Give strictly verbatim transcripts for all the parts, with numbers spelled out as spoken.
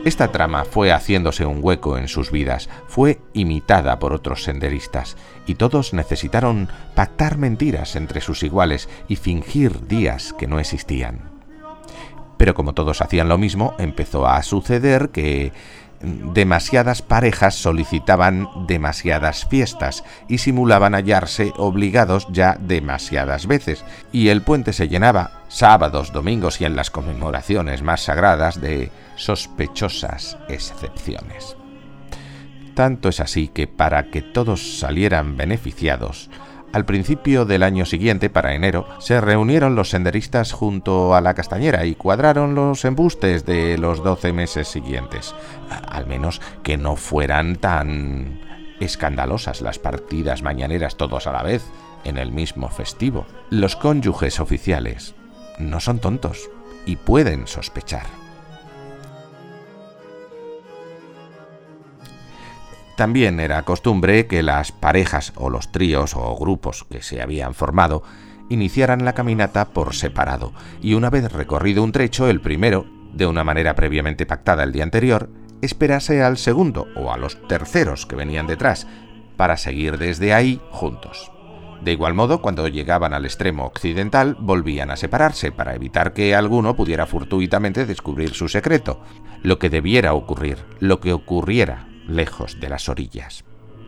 Esta trama fue haciéndose un hueco en sus vidas, fue imitada por otros senderistas, y todos necesitaron pactar mentiras entre sus iguales y fingir días que no existían. Pero como todos hacían lo mismo, empezó a suceder que demasiadas parejas solicitaban demasiadas fiestas y simulaban hallarse obligados ya demasiadas veces, y el puente se llenaba, sábados, domingos y en las conmemoraciones más sagradas, de sospechosas excepciones. Tanto es así que para que todos salieran beneficiados, al principio del año siguiente, para enero, se reunieron los senderistas junto a la Castañera y cuadraron los embustes de los doce meses siguientes. Al menos que no fueran tan escandalosas las partidas mañaneras todos a la vez, en el mismo festivo. Los cónyuges oficiales no son tontos y pueden sospechar. También era costumbre que las parejas o los tríos o grupos que se habían formado iniciaran la caminata por separado, y una vez recorrido un trecho, el primero, de una manera previamente pactada el día anterior, esperase al segundo o a los terceros que venían detrás, para seguir desde ahí juntos. De igual modo, cuando llegaban al extremo occidental, volvían a separarse para evitar que alguno pudiera fortuitamente descubrir su secreto, lo que debiera ocurrir, lo que ocurriera lejos de las orillas.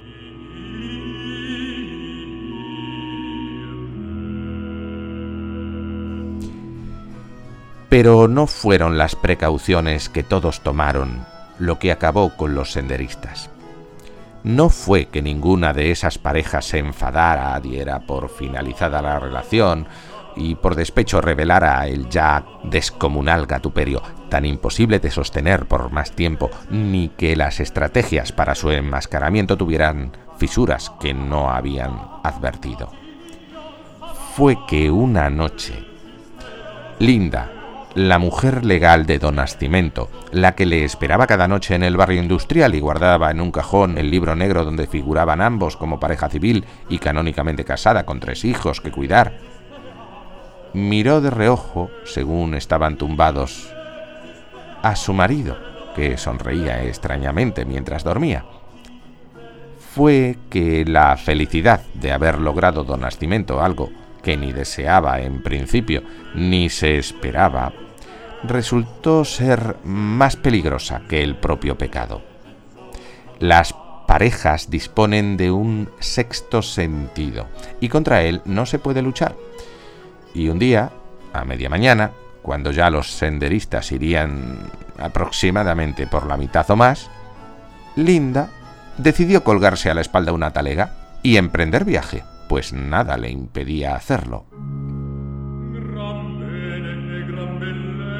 Pero no fueron las precauciones que todos tomaron lo que acabó con los senderistas. No fue que ninguna de esas parejas se enfadara, diera por finalizada la relación y por despecho revelara el ya descomunal gatuperio, tan imposible de sostener por más tiempo, ni que las estrategias para su enmascaramiento tuvieran fisuras que no habían advertido. Fue que una noche, Linda, la mujer legal de don Nascimento, la que le esperaba cada noche en el barrio industrial y guardaba en un cajón el libro negro donde figuraban ambos como pareja civil y canónicamente casada con tres hijos que cuidar, miró de reojo, según estaban tumbados, a su marido, que sonreía extrañamente mientras dormía. Fue que la felicidad de haber logrado don Nascimento algo que ni deseaba en principio ni se esperaba, resultó ser más peligrosa que el propio pecado. Las parejas disponen de un sexto sentido y contra él no se puede luchar. Y un día, a media mañana, cuando ya los senderistas irían aproximadamente por la mitad o más, Linda decidió colgarse a la espalda una talega y emprender viaje, pues nada le impedía hacerlo.